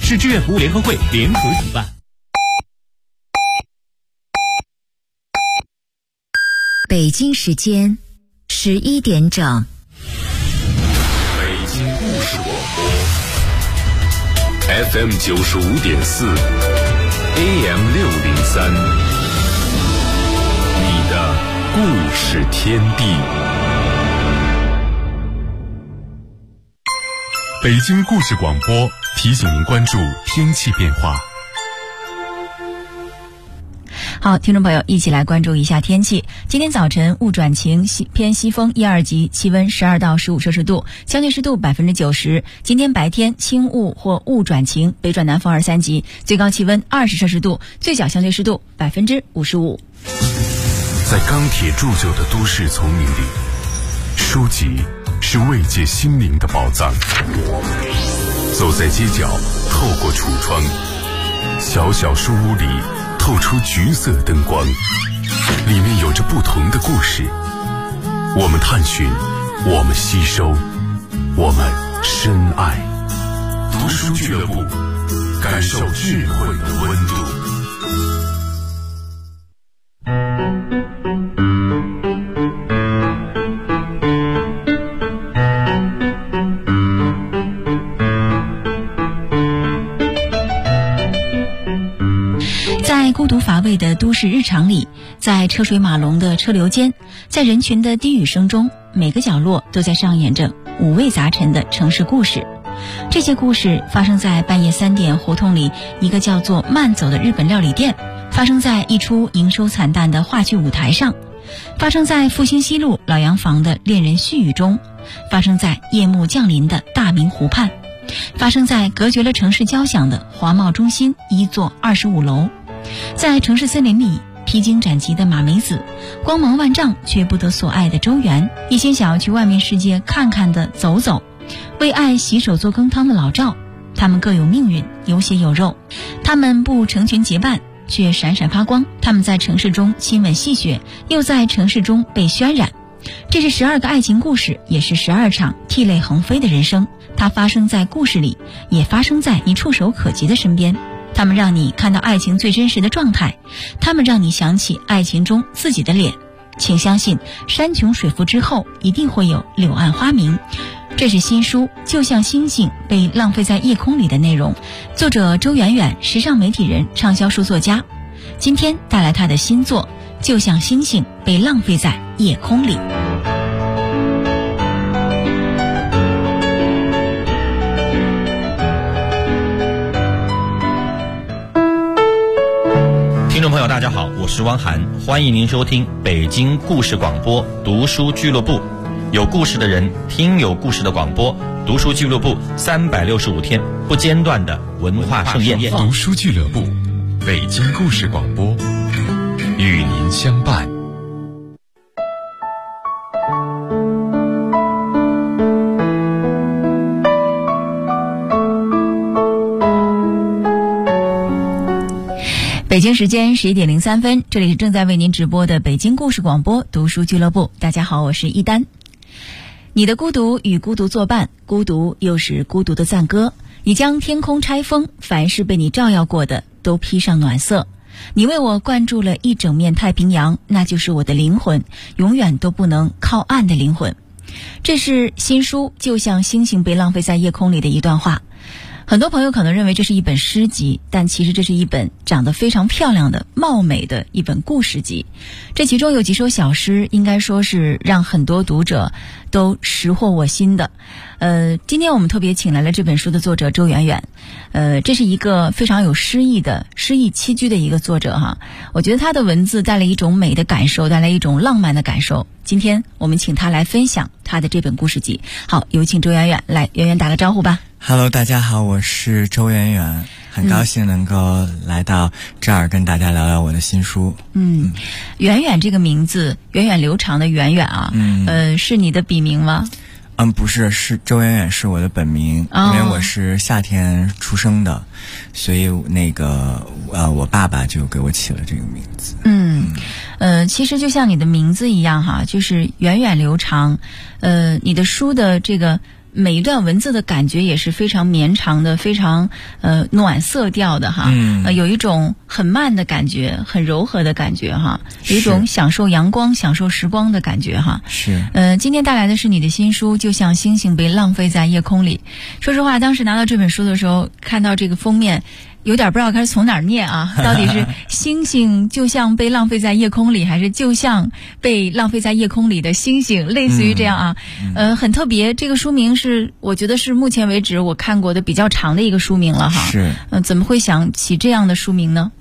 市志愿服务联合会联合主办。 北京时间11点整。 北京故事广播 FM 95.4 AM 603，你的故事天地。北京故事广播提醒您关注天气变化。 好，听众朋友，一起来关注一下天气。今天早晨雾转晴，偏西风1、2级，气温12到15摄氏度，相对湿度90%。今天白天轻雾或雾转晴，北转南风2、3级，最高气温20摄氏度，最小相对湿度55%。 在钢铁铸就的都市丛林里，书籍是慰藉心灵的宝藏。走在街角，透过橱窗，小小书屋里透出橘色灯光，里面有着不同的故事。我们探寻，我们吸收，我们深爱。读书俱乐部，感受智慧的温度。 在孤独乏味的都市日常里，在车水马龙的车流间，在人群的低语声中，每个角落都在上演着五味杂陈的城市故事。这些故事发生在半夜3点胡同里一个叫做慢走的日本料理店，发生在一出营收惨淡的话剧舞台上，发生在复兴西路老洋房的恋人絮语中，发生在夜幕降临的大明湖畔，发生在隔绝了城市交响的华贸中心一座25楼。在城市森林里，披荆斩棘的马梅子，光芒万丈却不得所爱的周元，一心想要去外面世界看看的走走，为爱洗手做羹汤的老赵，他们各有命运，有血有肉，他们不成群结伴，却闪闪发光，他们在城市中亲吻戏谑，又在城市中被渲染。这是12个爱情故事，也是12场涕泪横飞的人生，它发生在故事里，也发生在你触手可及的身边。他们让你看到爱情最真实的状态，他们让你想起爱情中自己的脸。请相信，山穷水复之后一定会有柳暗花明。这是新书《就像星星被浪费在夜空里》的内容，作者周远远，时尚媒体人，畅销书作家，今天带来他的新作《就像星星被浪费在夜空里》。 听众朋友大家好，我是汪涵，欢迎您收听北京故事广播读书俱乐部，有故事的人听有故事的广播，读书俱乐部365天不间断的文化盛宴。 读书俱乐部，北京故事广播，与您相伴。 北京时间11点03分，这里是正在为您直播的北京故事广播读书俱乐部。大家好，我是一丹。你的孤独与孤独作伴，孤独又是孤独的赞歌。你将天空拆封，凡是被你照耀过的都披上暖色。你为我灌注了一整面太平洋，那就是我的灵魂，永远都不能靠岸的灵魂。这是新书《就像星星被浪费在夜空里》的一段话。很多朋友可能认为这是一本诗集，但其实这是一本长得非常漂亮的貌美的一本故事集。这其中有几首小诗应该说是让很多读者都识获我心的。今天我们特别请来了这本书的作者周远远。这是一个非常有诗意栖居的一个作者哈。我觉得他的文字带来一种美的感受，带来一种浪漫的感受。今天我们请他来分享他的这本故事集。好，有请周远远来，远远打个招呼吧。 Hello， 大家好，我是周远远，很高兴能够来到这儿跟大家聊聊我的新书。 远远这个名字，源远流长的远远啊，是你的笔名吗？ 不是，是周远远是我的本名，因为我是夏天出生的，所以我爸爸就给我起了这个名字。 其实就像你的名字一样哈，就是源远流长。你的书的这个每一段文字的感觉也是非常绵长的，非常暖色调的哈，有一种很慢的感觉，很柔和的感觉哈，有一种享受阳光、享受时光的感觉哈。 是。 今天带来的是你的新书，就像星星被浪费在夜空里。说实话，当时拿到这本书的时候，看到这个封面，有点不知道该从哪儿念啊，到底是星星就像被浪费在夜空里，还是就像被浪费在夜空里的星星，类似于这样啊。很特别，这个书名是我觉得是目前为止我看过的比较长的一个书名了哈。 是。 怎么会想起这样的书名呢？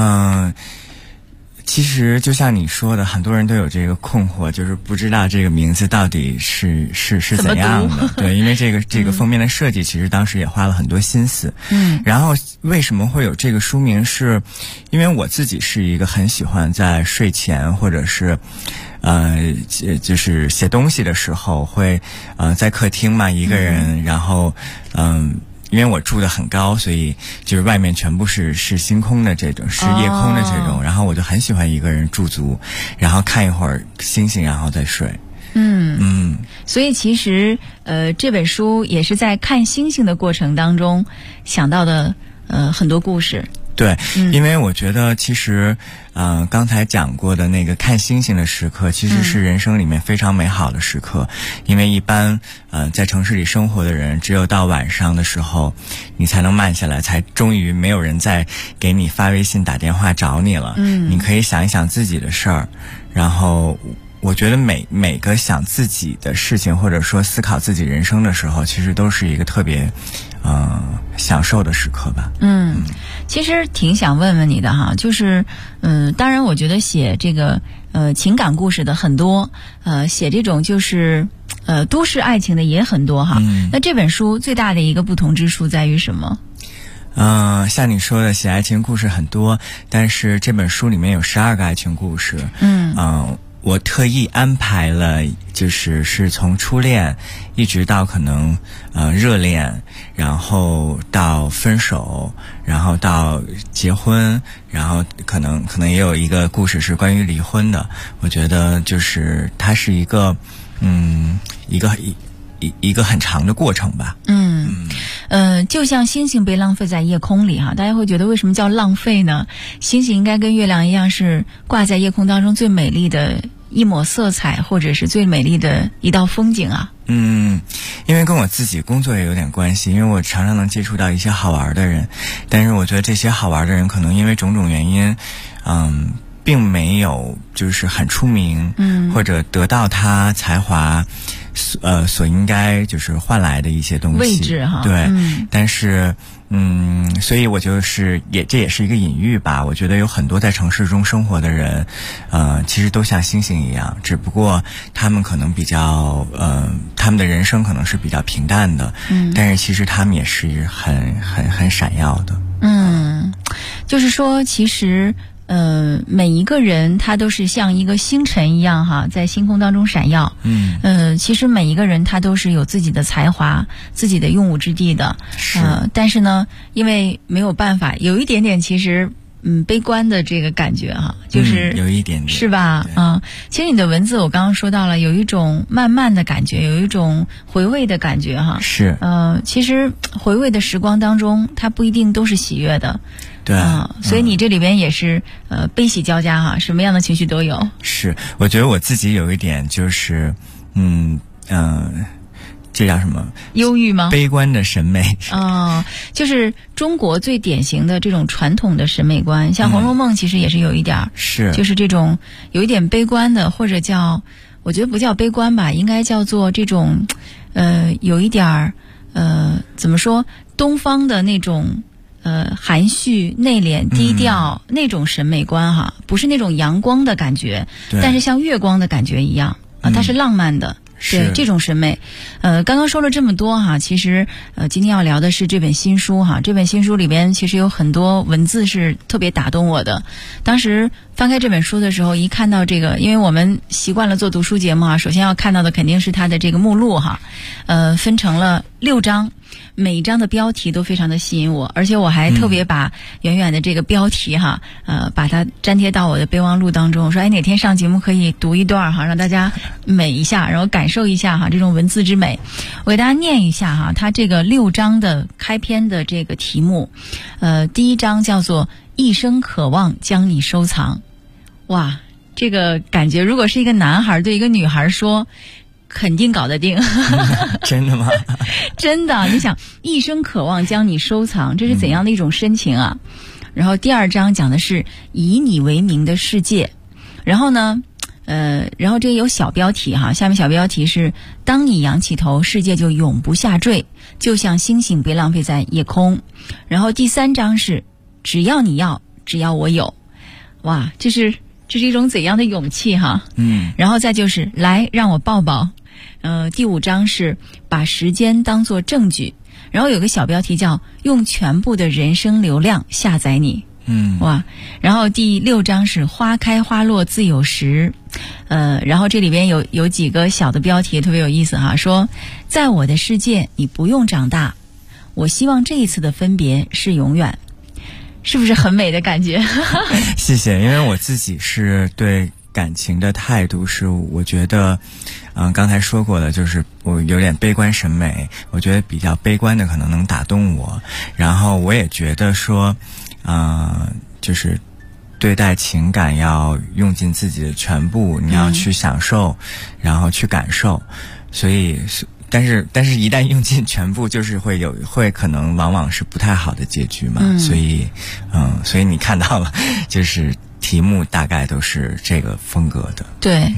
其实就像你说的，很多人都有这个困惑，就是不知道这个名字到底是怎样的。对，因为这个封面的设计，其实当时也花了很多心思。然后为什么会有这个书名？是因为我自己是一个很喜欢在睡前或者是就是写东西的时候会在客厅嘛，一个人，然后因为我住得很高，所以就是外面全部是星空的这种，是夜空的这种，然后我就很喜欢一个人驻足，然后看一会儿星星，然后再睡。 所以其实这本书也是在看星星的过程当中想到的很多故事。 对，因为我觉得其实刚才讲过的那个看星星的时刻，其实是人生里面非常美好的时刻。因为一般在城市里生活的人，只有到晚上的时候你才能慢下来，才终于没有人再给你发微信打电话找你了。你可以想一想自己的事儿，然后我觉得每个想自己的事情，或者说思考自己人生的时候，其实都是一个特别享受的时刻吧。 其实挺想问问你的哈，就是当然我觉得写这个情感故事的很多，写这种就是都市爱情的也很多哈。那这本书最大的一个不同之处在于什么？ 像你说的写爱情故事很多，但是这本书里面有12个爱情故事。我特意安排了，是从初恋一直到可能热恋，然后到分手，然后到结婚，然后可能也有一个故事是关于离婚的。我觉得就是它是一个一个很长的过程吧。 就像星星被浪费在夜空里哈，大家会觉得为什么叫浪费呢？星星应该跟月亮一样，是挂在夜空当中最美丽的一抹色彩，或者是最美丽的一道风景啊。 因为跟我自己工作也有点关系，因为我常常能接触到一些好玩的人，但是我觉得这些好玩的人可能因为种种原因并没有就是很出名，或者得到他才华所应该就是换来的一些东西位置哈。 对，但是所以我就是这也是一个隐喻吧。我觉得有很多在城市中生活的人其实都像星星一样，只不过他们可能比较他们的人生可能是比较平淡的，但是其实他们也是很闪耀的。 就是说其实每一个人他都是像一个星辰一样哈，在星空当中闪耀。其实每一个人他都是有自己的才华，自己的用武之地的。但是呢，因为没有办法，有一点点其实悲观的这个感觉哈，就是有一点点， 是吧？其实你的文字我刚刚说到了，有一种慢慢的感觉，有一种回味的感觉哈。 是。 其实回味的时光当中，它不一定都是喜悦的。 对， 所以你这里边也是悲喜交加哈，什么样的情绪都有。 是，我觉得我自己有一点就是这叫什么？ 忧郁吗？ 悲观的审美。 就是中国最典型的这种传统的审美观，像《红楼梦》其实也是有一点是， 就是这种有一点悲观的，或者叫我觉得不叫悲观吧，应该叫做这种有一点怎么说，东方的那种含蓄、内敛、低调那种审美观哈，不是那种阳光的感觉，但是像月光的感觉一样它是浪漫的。对，这种审美。刚刚说了这么多哈，其实今天要聊的是这本新书哈。这本新书里边其实有很多文字是特别打动我的。当时翻开这本书的时候，一看到这个，因为我们习惯了做读书节目啊，首先要看到的肯定是它的这个目录哈。分成了 6章，每一章的标题都非常的吸引我，而且我还特别把远远的这个标题哈，把它粘贴到我的备忘录当中。我说，哎，哪天上节目可以读一段哈，让大家美一下，然后感受一下哈这种文字之美。我给大家念一下哈，它这个6章的开篇的这个题目，第一章叫做“一生渴望将你收藏”。哇，这个感觉，如果是一个男孩对一个女孩说，肯定搞得定。 真的吗？ 真的，你想一生渴望将你收藏，这是怎样的一种深情啊？然后第2章讲的是以你为名的世界，然后呢，然后这个有小标题哈，下面小标题是当你仰起头，世界就永不下坠，就像星星被浪费在夜空。然后第3章是只要你要，只要我有。哇，这是一种怎样的勇气哈？然后再就是来让我抱抱。第5章是把时间当作证据，然后有个小标题叫用全部的人生流量下载你。哇，然后第6章是花开花落自有时。然后这里边有几个小的标题特别有意思哈，说在我的世界你不用长大，我希望这一次的分别是永远。是不是很美的感觉？ 谢谢，因为我自己是对感情的态度是，我觉得，刚才说过的，就是我有点悲观审美，我觉得比较悲观的可能能打动我，然后我也觉得说，就是对待情感要用尽自己的全部，你要去享受，然后去感受，所以但是一旦用尽全部，就是会可能往往是不太好的结局嘛，所以你看到了，就是题目大概都是这个风格的。对，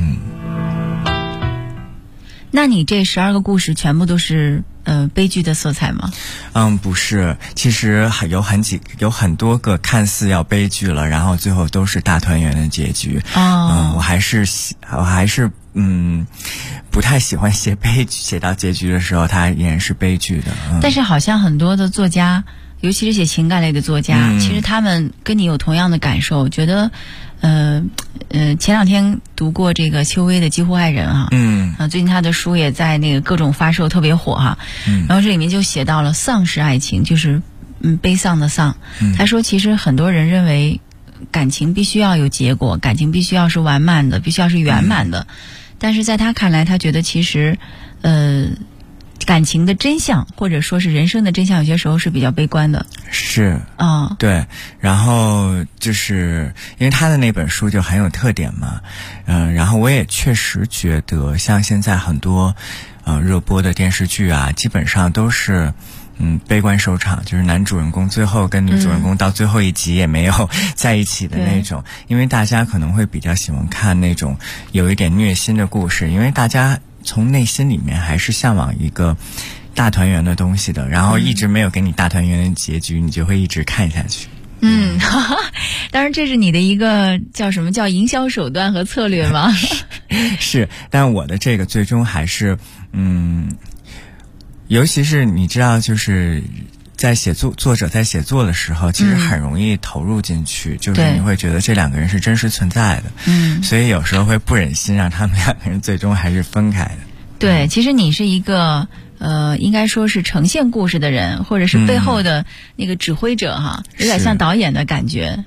那你这12个故事全部都是悲剧的色彩吗？ 不是，其实有很多个看似要悲剧了，然后最后都是大团圆的结局。我还是不太喜欢写悲剧，写到结局的时候它依然是悲剧的。 但是好像很多的作家，尤其是写情感类的作家，其实他们跟你有同样的感受，觉得前2天读过这个邱薇的《几乎爱人》啊，最近他的书也在那个各种发售，特别火哈。然后这里面就写到了丧失爱情，就是悲丧的丧。他说其实很多人认为感情必须要有结果，感情必须要是完满的，必须要是圆满的。但是在他看来，他觉得其实感情的真相或者说是人生的真相有些时候是比较悲观的。 是对，然后就是因为他的那本书就很有特点嘛，然后我也确实觉得像现在很多热播的电视剧啊，基本上都是悲观收场，就是男主人公最后跟女主人公到最后一集也没有在一起的那种。因为大家可能会比较喜欢看那种有一点虐心的故事，因为大家从内心里面还是向往一个大团圆的东西的，然后一直没有给你大团圆的结局，你就会一直看下去。 当然这是你的一个叫什么叫营销手段和策略吗？ 是，但我的这个最终还是尤其是你知道，就是在作者在写作的时候，其实很容易投入进去，就是你会觉得这2个人是真实存在的，所以有时候会不忍心让他们2个人最终还是分开的。对， 其实你是一个应该说是呈现故事的人，或者是背后的那个指挥者哈，有点像导演的感觉。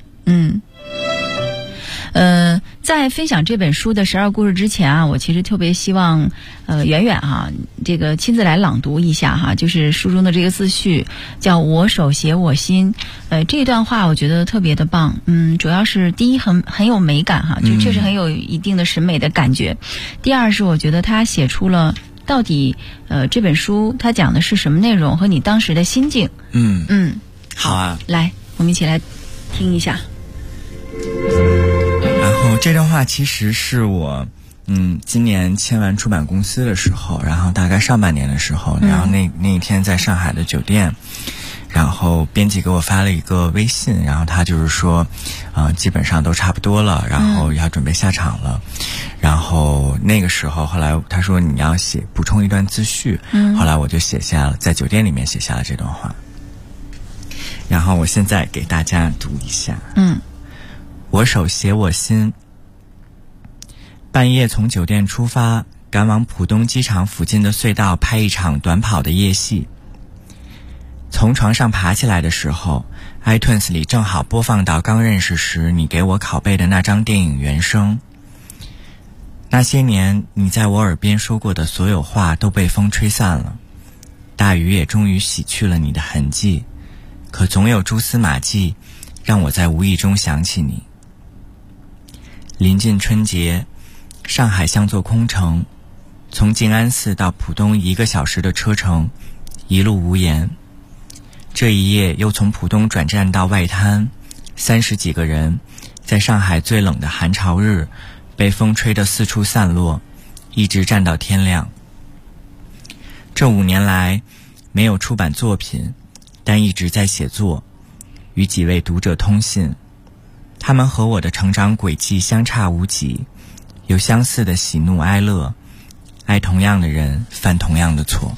在分享这本书的12故事之前啊，我其实特别希望远远哈这个亲自来朗读一下哈，就是书中的这个自序叫我手写我心。这段话我觉得特别的棒。主要是第一很有美感哈，就确实很有一定的审美的感觉。第二是我觉得他写出了到底这本书它讲的是什么内容和你当时的心境。 好啊， 来我们一起来听一下。 然后这段话其实是我今年签完出版公司的时候，然后大概上半年的时候，然后那一天在上海的酒店，然后编辑给我发了一个微信，然后他就是说基本上都差不多了，然后要准备下场了。然后那个时候后来他说你要补充一段自序，后来我就写下了，在酒店里面写下了这段话。然后我现在给大家读一下。我手写我心，半夜从酒店出发， 赶往浦东机场附近的隧道拍一场短跑的夜戏。从床上爬起来的时候， iTunes 里正好播放到刚认识时你给我拷贝的那张电影原声。那些年你在我耳边说过的所有话都被风吹散了，大雨也终于洗去了你的痕迹，可总有蛛丝马迹让我在无意中想起你。临近春节，上海像座空城，从静安寺到浦东1个小时的车程，一路无言。这一夜又从浦东转站到外滩，30几个人在上海最冷的寒潮日被风吹得四处散落，一直站到天亮。这5年来没有出版作品，但一直在写作，与几位读者通信。他们和我的成长轨迹相差无几，有相似的喜怒哀乐，爱同样的人，犯同样的错。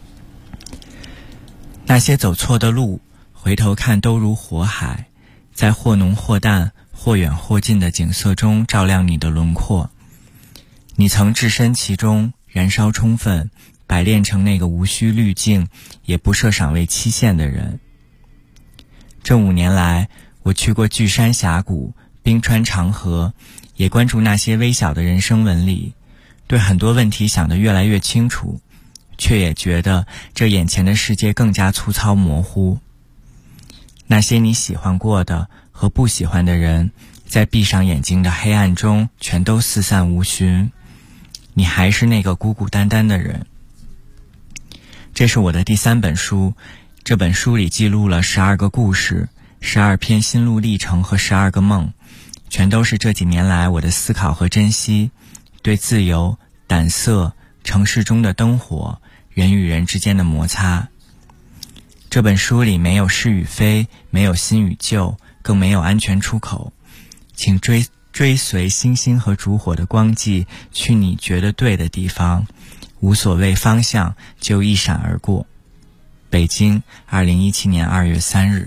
那些走错的路，回头看都如火海，在或浓或淡、或远或近的景色中照亮你的轮廓。你曾置身其中，燃烧充分，百炼成那个无需滤镜也不设赏味期限的人。这5年来，我去过巨山峡谷、冰川长河，也关注那些微小的人生纹理，对很多问题想得越来越清楚，却也觉得这眼前的世界更加粗糙模糊。那些你喜欢过的和不喜欢的人，在闭上眼睛的黑暗中全都四散无寻，你还是那个孤孤单单的人。这是我的第3本书，这本书里记录了12个故事，12篇心路历程和12个梦，全都是这几年来我的思考和珍惜，对自由、胆色、城市中的灯火、人与人之间的摩擦。这本书里没有是与非，没有新与旧，更没有安全出口。请追随星星和烛火的光迹，去你觉得对的地方，无所谓方向，就一闪而过。北京，2017年2月3日。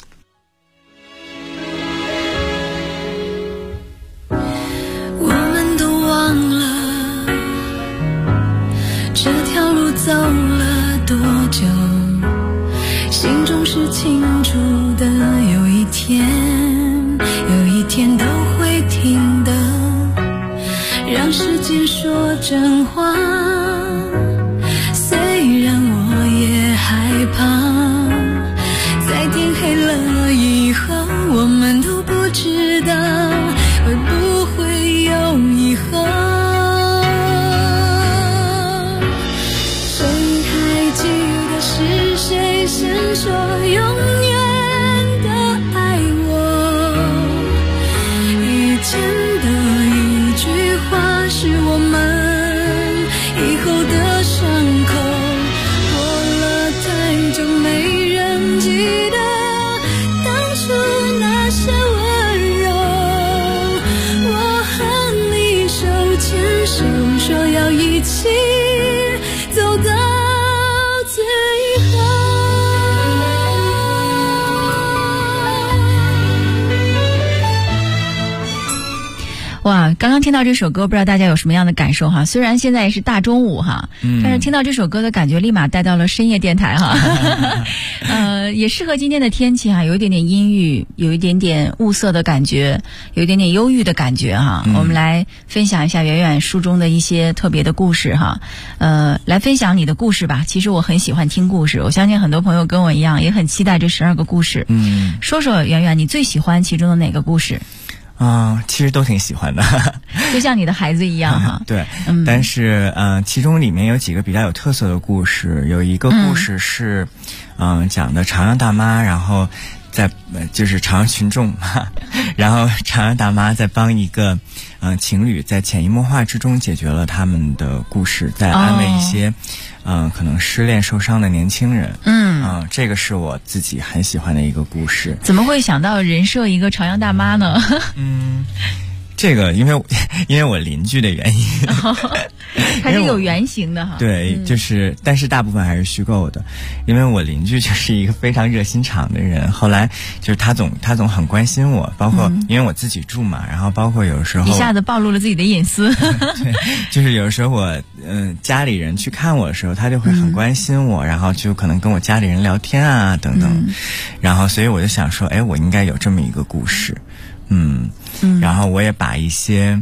我们都忘了这条路走了多久，心中是清楚的，有一天都会停的，让时间说真话，虽然我也害怕，在天黑了以后，我们都不知道会不会有以后。谁还记得是谁先说永远的爱我？以前的一句话是我们以后的伤口，过了太久没人记得当初那些温柔。我和你手牵手，说要一起走到最后。 哇，刚刚听到这首歌，不知道大家有什么样的感受哈？虽然现在是大中午哈，但是听到这首歌的感觉立马带到了深夜电台哈。也适合今天的天气哈，有一点点阴郁，有一点点雾色的感觉，有一点点忧郁的感觉哈。我们来分享一下远远书中的一些特别的故事哈。来分享你的故事吧。其实我很喜欢听故事，我相信很多朋友跟我一样，也很期待这12个故事。说说远远，你最喜欢其中的哪个故事？ 其实都挺喜欢的， 就像你的孩子一样哈。 对，但是其中里面有几个比较有特色的故事，有一个故事是讲的朝阳大妈，然后就是朝阳群众嘛，然后朝阳大妈在帮一个情侣在潜移默化之中解决了他们的故事，在安慰一些可能失恋受伤的年轻人。这个是我自己很喜欢的一个故事。 怎么会想到人设一个朝阳大妈呢？ 这个因为我邻居的原因， 还是有原型的哈。 对，就是但是大部分还是虚构的，因为我邻居就是一个非常热心肠的人，后来就是他总很关心我，包括因为我自己住嘛，然后包括有时候一下子暴露了自己的隐私。 对，就是有时候我家里人去看我的时候，他就会很关心我，然后就可能跟我家里人聊天啊等等，然后所以我就想说，哎，我应该有这么一个故事，然后我也把一些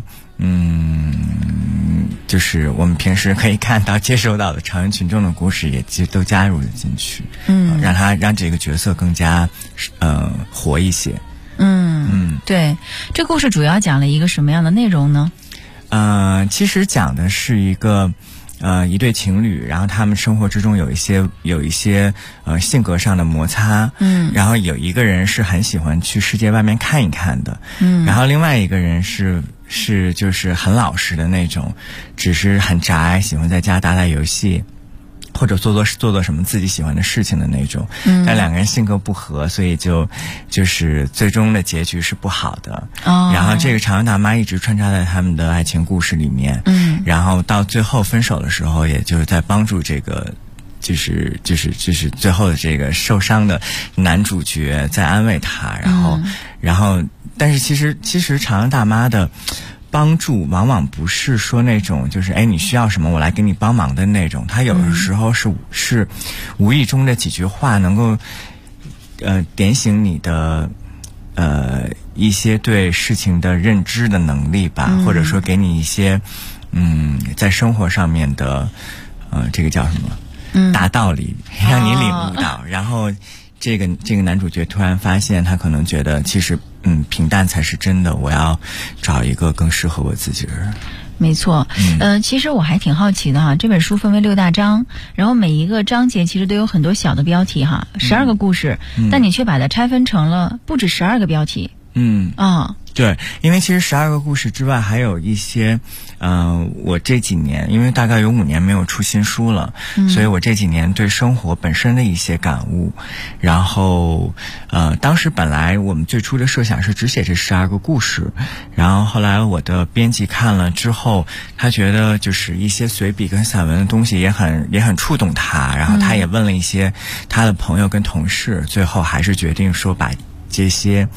就是我们平时可以看到接收到的常人群众的故事也都加入了进去，让这个角色更加活一些。 对，这故事主要讲了一个什么样的内容呢？ 其实讲的是一对情侣，然后他们生活之中有一些性格上的摩擦，然后有一个人是很喜欢去世界外面看一看的，然后另外一个人是就是很老实的那种，只是很宅，喜欢在家打打游戏，或者做什么自己喜欢的事情的那种，但两个人性格不合，所以就是最终的结局是不好的。然后这个常人大妈一直穿插在他们的爱情故事里面，然后到最后分手的时候，也就是在帮助这个就是最后的这个受伤的男主角在安慰他，然后但是其实常人大妈的帮助往往不是说那种就是你需要什么我来给你帮忙的那种，他有的时候是无意中的几句话能够点醒你的一些对事情的认知的能力吧，或者说给你一些在生活上面的这个叫什么大道理，让你领悟到，然后这个男主角突然发现他可能觉得其实平淡才是真的，我要找一个更适合我自己的人。 没错，其实我还挺好奇的哈，这本书分为6大章，然后每一个章节其实都有很多小的标题哈，12个故事，但你却把它拆分成了不止12个标题。 对，因为其实12个故事之外还有一些我这几年因为大概有5年没有出新书了，所以我这几年对生活本身的一些感悟，然后当时本来我们最初的设想是只写这12个故事，然后后来我的编辑看了之后，他觉得就是一些随笔跟散文的东西也很触动他，然后他也问了一些他的朋友跟同事，最后还是决定说把这些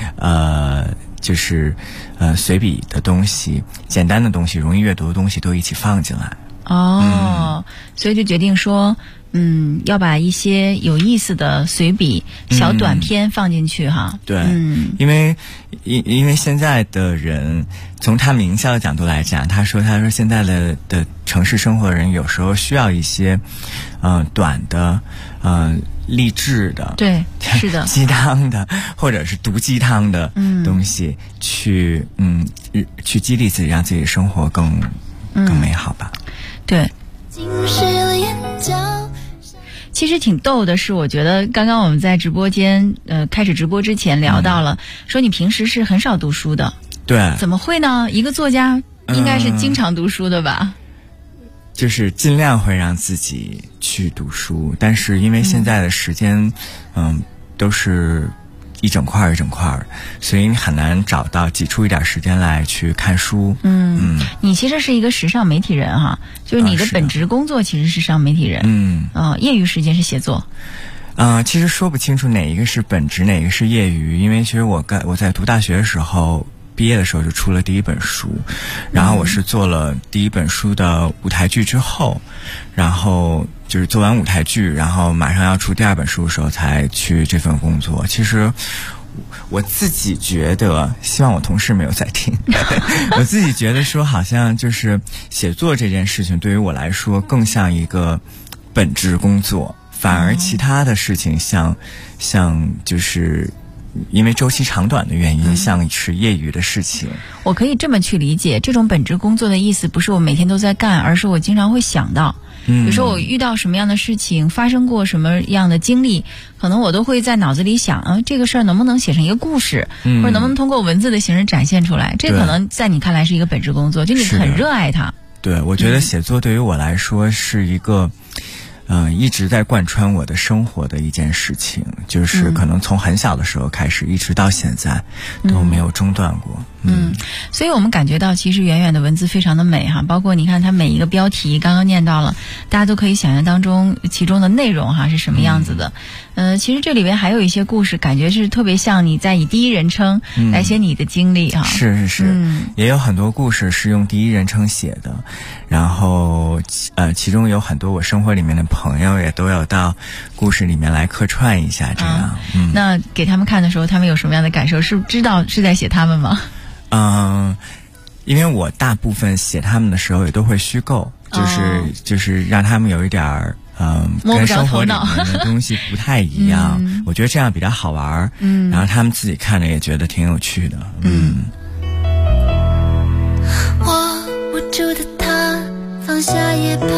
就是随笔的东西、简单的东西、容易阅读的东西都一起放进来。 所以就决定说要把一些有意思的随笔小短篇放进去哈。 对，因为现在的人从他们营销的角度来讲，他说现在的城市生活的人有时候需要一些短的励志的， 对，是的， 鸡汤的或者是毒鸡汤的东西，去激励自己，让自己的生活更美好吧。 对。其实挺逗的是，我觉得刚刚我们在直播间开始直播之前聊到了，说你平时是很少读书的。 对。 怎么会呢？一个作家应该是经常读书的吧？ 就是尽量会让自己去读书，但是因为现在的时间都是一整块一整块，所以你很难挤出一点时间来去看书。 你其实是一个时尚媒体人哈，就是你的本职工作其实是时尚媒体人。业余时间是写作。 其实说不清楚哪一个是本职，哪一个是业余，因为其实我在读大学的时候，毕业的时候就出了第一本书，然后我是做了第一本书的舞台剧之后，然后就是做完舞台剧，然后马上要出第2本书的时候才去这份工作。其实我自己觉得，希望我同事没有在听我自己觉得说好像就是写作这件事情对于我来说更像一个本职工作，反而其他的事情像就是因为周期长短的原因，像是业余的事情。 我可以这么去理解，这种本职工作的意思不是我每天都在干，而是我经常会想到，比如说我遇到什么样的事情，发生过什么样的经历，可能我都会在脑子里想，这个事儿能不能写成一个故事，或者能不能通过文字的形式展现出来，这可能在你看来是一个本职工作，就你很热爱它。 对，我觉得写作对于我来说是一个一直在贯穿我的生活的一件事情，就是可能从很小的时候开始，一直到现在都没有中断过。 所以我们感觉到其实远远的文字非常的美哈，包括你看它每一个标题刚刚念到了，大家都可以想象当中其中的内容哈是什么样子的。其实这里边还有一些故事，感觉是特别像你在以第一人称来写你的经历哈。 是，也有很多故事是用第一人称写的，然后其中有很多我生活里面的朋友也都有到故事里面来客串一下这样。 那给他们看的时候，他们有什么样的感受？是知道是在写他们吗？ 因为我大部分写他们的时候也都会虚构，就是让他们有一点儿跟生活里面的东西不太一样。我觉得这样比较好玩。然后他们自己看着也觉得挺有趣的。 我无助的他放下也罢。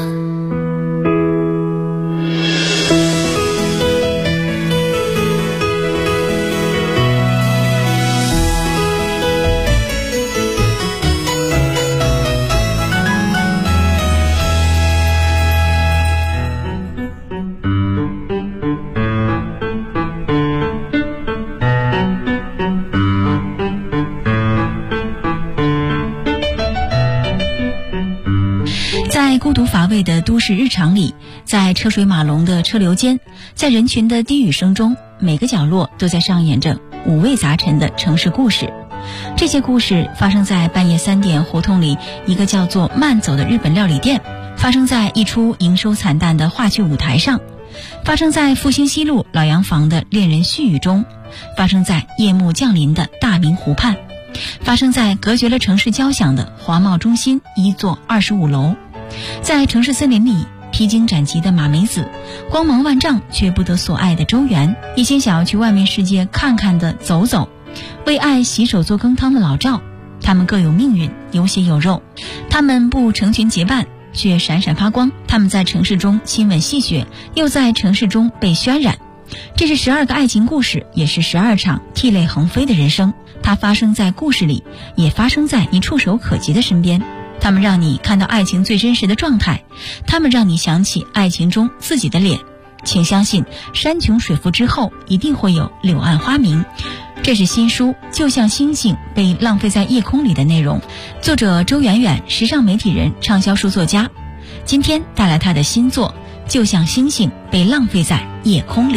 在孤独乏味的都市日常里，在车水马龙的车流间，在人群的低语声中，每个角落都在上演着五味杂陈的城市故事。这些故事发生在半夜3点胡同里一个叫做慢走的日本料理店，发生在一出营收惨淡的话剧舞台上，发生在复兴西路老洋房的恋人絮语中，发生在夜幕降临的大明湖畔，发生在隔绝了城市交响的华贸中心一座25楼。在城市森林里，披荆斩棘的马梅子，光芒万丈却不得所爱的周元，一心想要去外面世界看看的走走，为爱洗手做羹汤的老赵，他们各有命运，有血有肉，他们不成群结伴，却闪闪发光，他们在城市中亲吻戏谑，又在城市中被渲染。这是12个爱情故事，也是12场涕泪横飞的人生，它发生在故事里，也发生在你触手可及的身边。他们让你看到爱情最真实的状态，他们让你想起爱情中自己的脸。请相信，山穷水复之后，一定会有柳暗花明。这是新书《就像星星被浪费在夜空里》的内容，作者周远远，时尚媒体人，畅销书作家。今天带来他的新作《就像星星被浪费在夜空里》。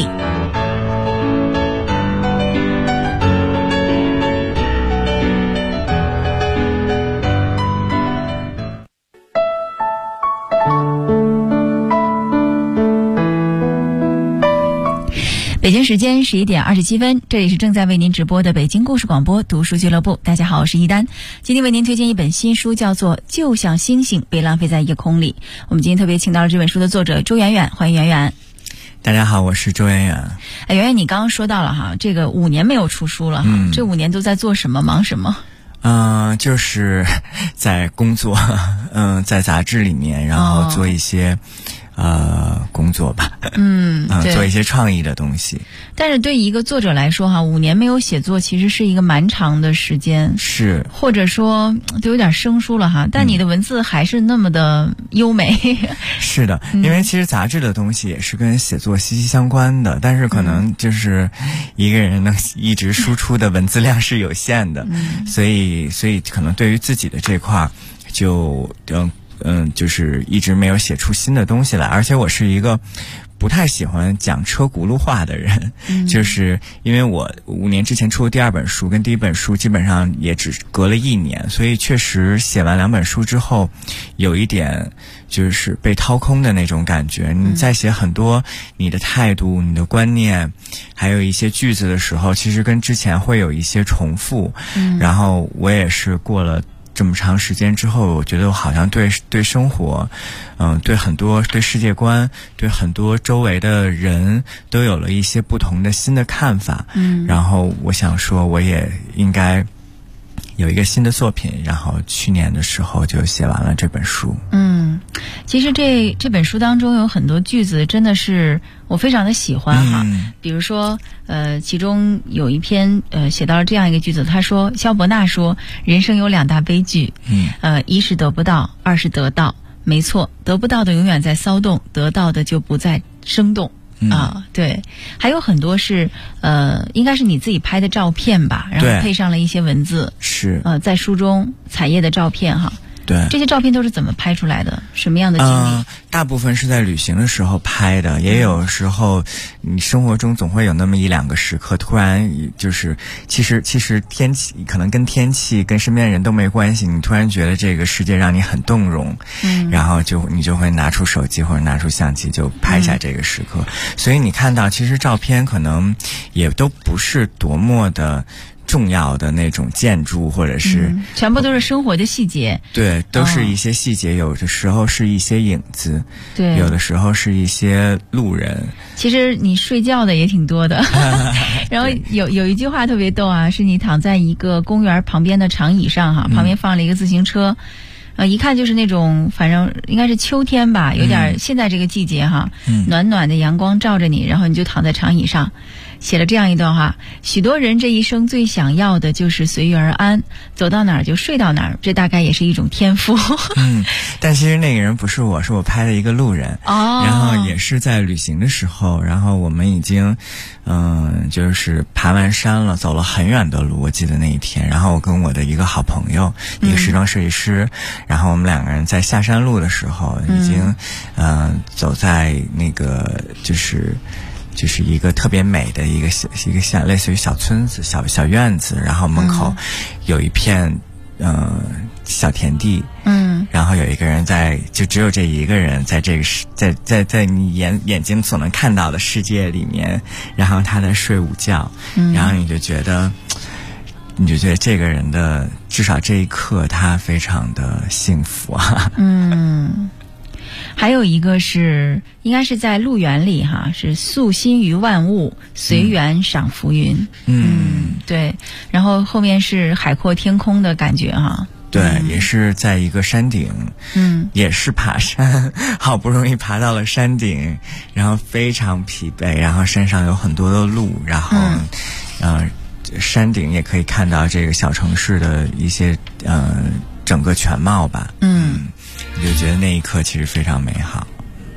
北京时间11点27分，这里是正在为您直播的北京故事广播读书俱乐部。大家好，我是一丹，今天为您推荐一本新书，叫做《就像星星被浪费在夜空里》。我们今天特别请到了这本书的作者周远远，欢迎远远。 大家好，我是周远远。 远远，你刚刚说到了哈，这个5年没有出书了哈，这5年都在做什么，忙什么？ 就是在工作，在杂志里面，然后做一些工作吧，做一些创意的东西。 但是对一个作者来说哈，5年没有写作其实是一个蛮长的时间， 是， 或者说都有点生疏了哈。但你的文字还是那么的优美。 是的，因为其实杂志的东西也是跟写作息息相关的，但是可能就是一个人能一直输出的文字量是有限的，所以可能对于自己的这块就是一直没有写出新的东西来。而且我是一个不太喜欢讲车轱辘话的人，就是因为我5年之前出的第2本书跟第1本书基本上也只隔了1年，所以确实写完2本书之后有一点就是被掏空的那种感觉。你在写很多你的态度、你的观念还有一些句子的时候，其实跟之前会有一些重复，然后我也是过了这么长时间之后，我觉得我好像对生活，对很多对世界观，对很多周围的人都有了一些不同的新的看法。然后我想说，我也应该有一个新的作品，然后去年的时候就写完了这本书。 其实这本书当中有很多句子真的是我非常的喜欢哈。比如说其中有一篇写到了这样一个句子，他说，萧伯纳说，人生有2大悲剧，一是得不到，2是得到。没错，得不到的永远在骚动，得到的就不再生动。 啊，对，还有很多是应该是你自己拍的照片吧，然后配上了一些文字， 是在书中彩页的照片哈。 对， 这些照片都是怎么拍出来的？什么样的经历？ 大部分是在旅行的时候拍的，也有时候你生活中总会有那么1-2个时刻，突然就是其实天气可能跟天气跟身边的人都没关系，你突然觉得这个世界让你很动容，然后你就会拿出手机或者拿出相机就拍下这个时刻。所以你看到其实照片可能也都不是多么的重要的那种建筑，或者是全部都是生活的细节。 对，都是一些细节，有的时候是一些影子， 对， 有的时候是一些路人。 其实你睡觉的也挺多的然后有一句话特别逗啊，是你躺在一个公园旁边的长椅上哈，旁边放了一个自行车，一看就是那种反正应该是秋天吧，有点现在这个季节哈，暖暖的阳光照着你，然后你就躺在长椅上，写了这样一段话：许多人这一生最想要的就是随遇而安，走到哪儿就睡到哪儿，这大概也是一种天赋但其实那个人不是我，是我拍的一个路人然后也是在旅行的时候，然后我们已经就是爬完山了，走了很远的路，我记得那一天，然后我跟我的一个好朋友，一个时装设计师，然后我们2个人在下山路的时候已经走在那个就是一个特别美的一个像类似于小村子、小院子，然后门口有一片小田地，然后有一个人就只有这一个人在这个在你眼睛所能看到的世界里面，然后他在睡午觉，然后你就觉得这个人的至少这一刻他非常的幸福啊。 还有一个是应该是在鹿园里哈，是素心于万物，随缘赏浮云。对，然后后面是海阔天空的感觉哈。 对，也是在一个山顶，也是爬山，好不容易爬到了山顶，然后非常疲惫，然后山上有很多的路，然后山顶也可以看到这个小城市的一些整个全貌吧。你就觉得那一刻其实非常美好。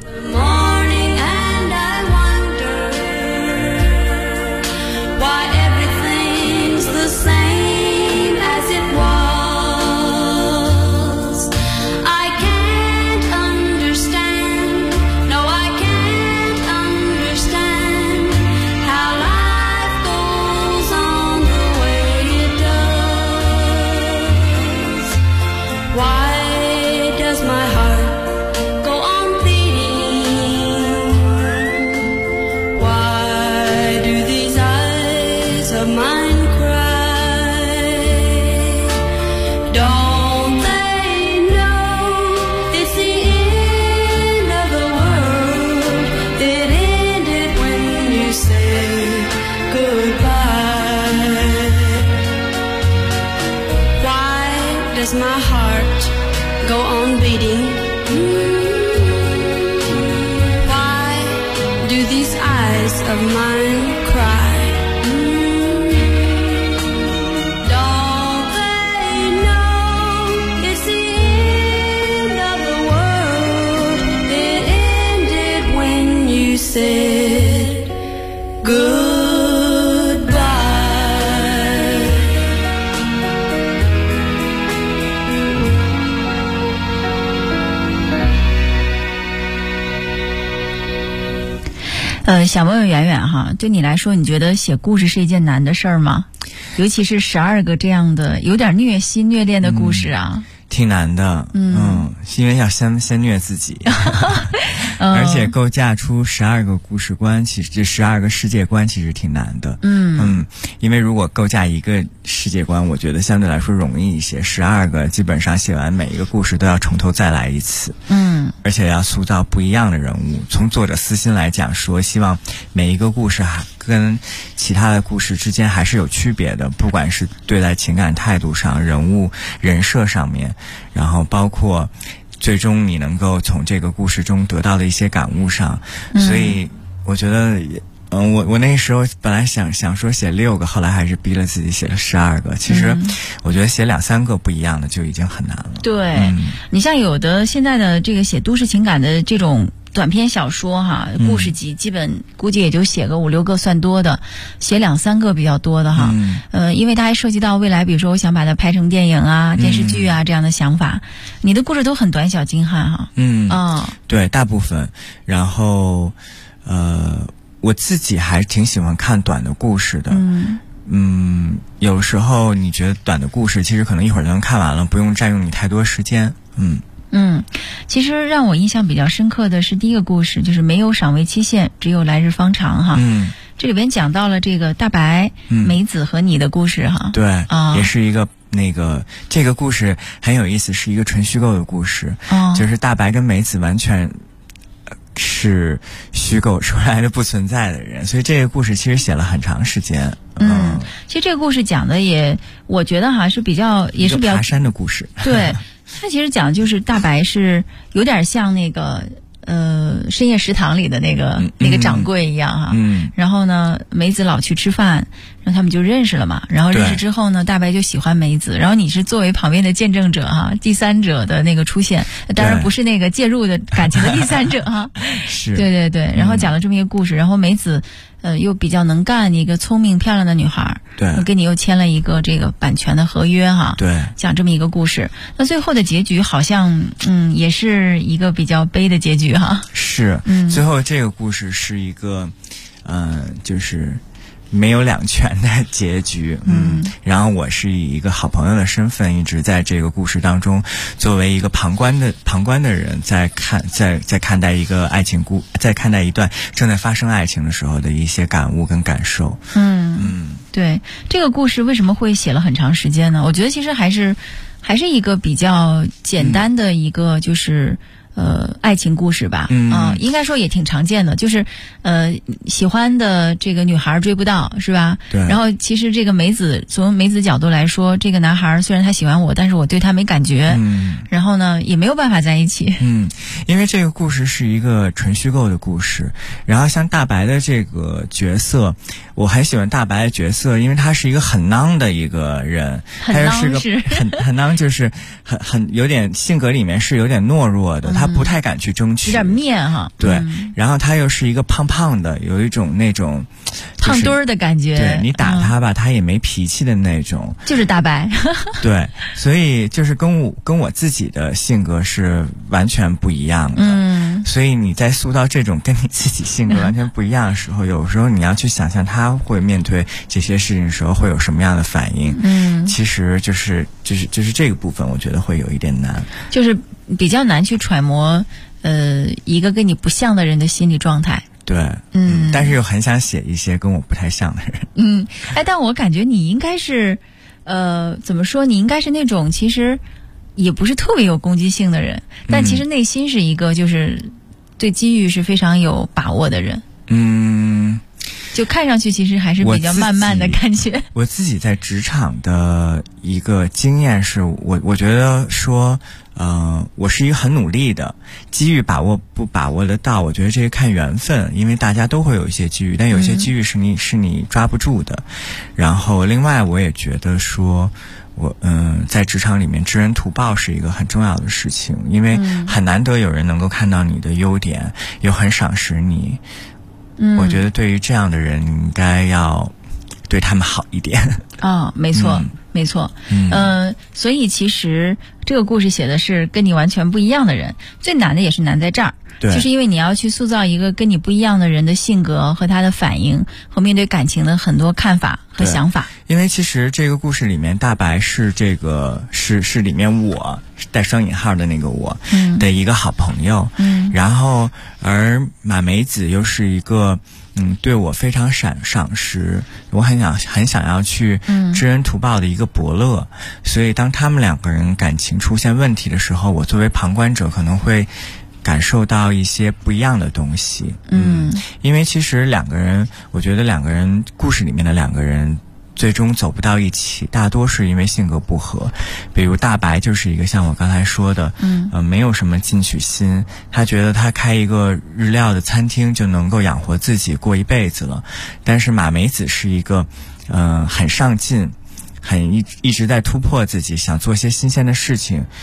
My heart go on beating? Why do these eyes of mine cry? Don't they know it's the end of the world? It ended when you said goodbye. 想问问圆圆哈，对你来说，你觉得写故事是一件难的事儿吗？尤其是12个这样的有点虐心虐恋的故事啊。 挺难的，因为要先虐自己，而且构架出12个故事观，其实这12个世界观其实挺难的，因为如果构架一个世界观，我觉得相对来说容易一些，12个基本上写完每一个故事都要从头再来一次，而且要塑造不一样的人物。从作者私心来讲说，希望每一个故事跟其他的故事之间还是有区别的，不管是对待情感态度上、人物人设上面，然后包括最终你能够从这个故事中得到的一些感悟上，所以我觉得我那时候本来想说写6个，后来还是逼了自己写了12个。其实我觉得写2-3个不一样的就已经很难了。 对，你像有的现在的这个写都市情感的这种短篇小说哈，故事集基本估计也就写个5、6个算多的，写2、3个比较多的哈。因为它还涉及到未来，比如说我想把它拍成电影啊、电视剧啊这样的想法。你的故事都很短小精悍哈。 对，大部分。然后我自己还挺喜欢看短的故事的。有时候你觉得短的故事其实可能一会儿就能看完了，不用占用你太多时间。 其实让我印象比较深刻的是第一个故事，就是没有赏味期限，只有来日方长哈。这里边讲到了这个大白、梅子和你的故事哈。 对，也是一个这个故事很有意思，是一个纯虚构的故事。就是大白跟梅子完全是虚构出来的不存在的人，所以这个故事其实写了很长时间。 其实这个故事讲的我觉得哈是比较爬山的故事。 对，它其实讲就是大白是有点像那个深夜食堂里的那个掌柜一样哈。然后呢，梅子老去吃饭，然后他们就认识了嘛。然后认识之后呢，大白就喜欢梅子，然后你是作为旁边的见证者哈，第三者的那个出现，当然不是那个介入的感情的第三者哈。 是， 对，然后讲了这么一个故事，然后梅子又比较能干，一个聪明漂亮的女孩， 对， 跟你又签了一个这个版权的合约哈。 对， 讲这么一个故事，那最后的结局好像也是一个比较悲的结局哈。 是，最后这个故事是一个就是没有两全的结局。然后我是以一个好朋友的身份，一直在这个故事当中，作为一个旁观的人，在看待一个爱情在看待一段正在发生爱情的时候的一些感悟跟感受。 对，这个故事为什么会写了很长时间呢？我觉得其实还是一个比较简单的一个就是爱情故事吧。应该说也挺常见的，就是喜欢的这个女孩追不到是吧？ 对。 然后其实这个从梅子角度来说，这个男孩虽然他喜欢我，但是我对他没感觉。然后呢也没有办法在一起。 因为这个故事是一个纯虚构的故事。然后像大白的这个角色，我很喜欢大白的角色，因为他是一个很孬的一个人，他又是个很孬，就是很有点性格里面是有点懦弱的，他不太敢去争取， 有点面哈。 对，然后他又是一个胖胖的，有一种那种胖墩儿的感觉。 对，你打他吧，他也没脾气的那种。 就是大白。 对，所以就是跟我自己的性格是完全不一样的。所以你在塑造这种跟你自己性格完全不一样的时候，有时候你要去想象他会面对这些事情的时候会有什么样的反应。其实就是这个部分，我觉得会有一点难，就是比较难去揣摩一个跟你不像的人的心理状态。 对，但是又很想写一些跟我不太像的人。 但我感觉你应该是怎么说？你应该是那种其实也不是特别有攻击性的人，但其实内心是一个就是对机遇是非常有把握的人。就看上去其实还是比较慢慢的感觉。 我自己在职场的一个经验是，我觉得说我是一个很努力的，机遇把握不把握得到，我觉得这个看缘分，因为大家都会有一些机遇，但有些机遇是你抓不住的。然后另外我也觉得说在职场里面知恩图报是一个很重要的事情，因为很难得有人能够看到你的优点，又很赏识你。我觉得对于这样的人，你应该要对他们好一点。 没错。所以其实这个故事写的是跟你完全不一样的人，最难的也是难在这儿。 对， 就是因为你要去塑造一个跟你不一样的人的性格和他的反应和面对感情的很多看法和想法。 因为其实这个故事里面，大白是是里面我带双引号的那个我的一个好朋友。然后而马梅子又是一个对我非常赏识，我很想要去知恩图报的一个伯乐。所以当他们两个人感情出现问题的时候，我作为旁观者可能会感受到一些不一样的东西。因为其实我觉得两个人故事里面的两个人最终走不到一起，大多是因为性格不合。比如大白就是一个像我刚才说的没有什么进取心，他觉得他开一个日料的餐厅就能够养活自己过一辈子了。但是马梅子是一个很上进，一直在突破自己，想做些新鲜的事情，